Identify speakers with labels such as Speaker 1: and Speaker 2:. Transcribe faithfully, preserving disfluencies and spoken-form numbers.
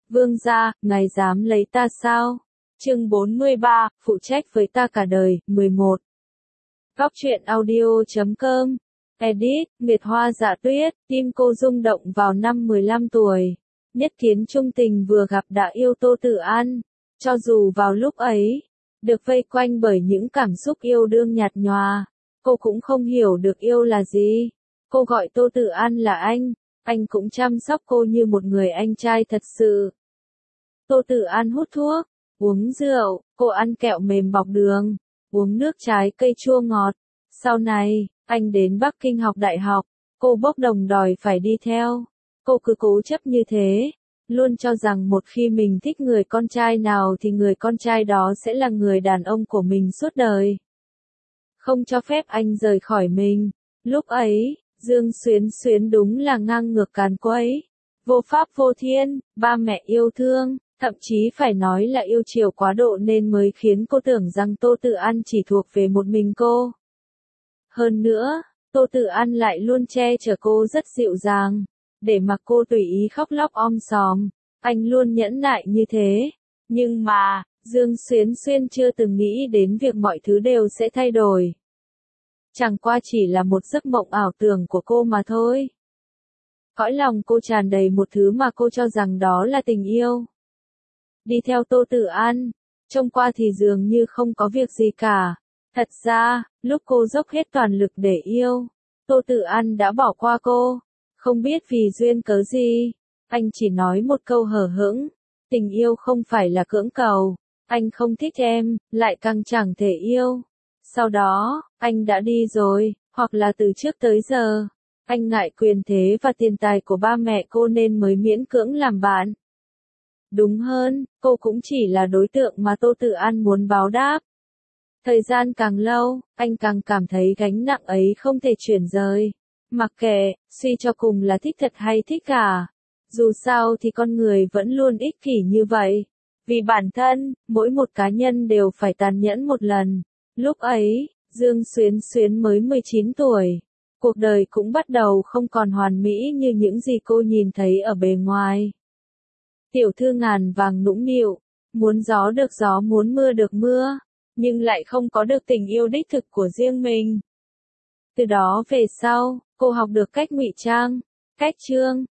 Speaker 1: Vương gia, ngài dám lấy ta sao? Chương bốn mươi ba, phụ trách với ta cả đời, mười một. Góc truyện audio chấm com. Edit, Nguyệt Hoa Dạ Tuyết, tim cô rung động vào năm mười lăm tuổi. Nhất kiến trung tình vừa gặp đã yêu Tô Tử An. Cho dù vào lúc ấy, được vây quanh bởi những cảm xúc yêu đương nhạt nhòa, cô cũng không hiểu được yêu là gì. Cô gọi Tô Tử An là anh, anh cũng chăm sóc cô như một người anh trai thật sự. Tô Tử An hút thuốc, uống rượu, cô ăn kẹo mềm bọc đường, uống nước trái cây chua ngọt. Sau này, anh đến Bắc Kinh học đại học, cô bốc đồng đòi phải đi theo. Cô cứ cố chấp như thế, luôn cho rằng một khi mình thích người con trai nào thì người con trai đó sẽ là người đàn ông của mình suốt đời. Không cho phép anh rời khỏi mình. Lúc ấy, Dương Xuyến Xuyến đúng là ngang ngược càn quấy, vô pháp vô thiên, ba mẹ yêu thương, thậm chí phải nói là yêu chiều quá độ nên mới khiến cô tưởng rằng Tô Tử An chỉ thuộc về một mình cô. Hơn nữa, Tô Tử An lại luôn che chở cô rất dịu dàng, để mặc cô tùy ý khóc lóc om sòm. Anh luôn nhẫn nại như thế. Nhưng mà, Dương Xuyến Xuyên chưa từng nghĩ đến việc mọi thứ đều sẽ thay đổi. Chẳng qua chỉ là một giấc mộng ảo tưởng của cô mà thôi. Cõi lòng cô tràn đầy một thứ mà cô cho rằng đó là tình yêu. Đi theo Tô Tử An, trông qua thì dường như không có việc gì cả. Thật ra, lúc cô dốc hết toàn lực để yêu, Tô Tử An đã bỏ qua cô. Không biết vì duyên cớ gì, anh chỉ nói một câu hờ hững, tình yêu không phải là cưỡng cầu, anh không thích em, lại càng chẳng thể yêu. Sau đó, anh đã đi rồi, hoặc là từ trước tới giờ, anh ngại quyền thế và tiền tài của ba mẹ cô nên mới miễn cưỡng làm bạn. Đúng hơn, cô cũng chỉ là đối tượng mà Tô Tử An muốn báo đáp. Thời gian càng lâu, anh càng cảm thấy gánh nặng ấy không thể chuyển rời. Mặc kệ, suy cho cùng là thích thật hay thích cả. Dù sao thì con người vẫn luôn ích kỷ như vậy. Vì bản thân, mỗi một cá nhân đều phải tàn nhẫn một lần. Lúc ấy, Dương Xuyến Xuyến mới mười chín tuổi. Cuộc đời cũng bắt đầu không còn hoàn mỹ như những gì cô nhìn thấy ở bề ngoài. Tiểu thư ngàn vàng nũng nịu, muốn gió được gió muốn mưa được mưa, nhưng lại không có được tình yêu đích thực của riêng mình. Từ đó về sau, cô học được cách ngụy trang, cách trương,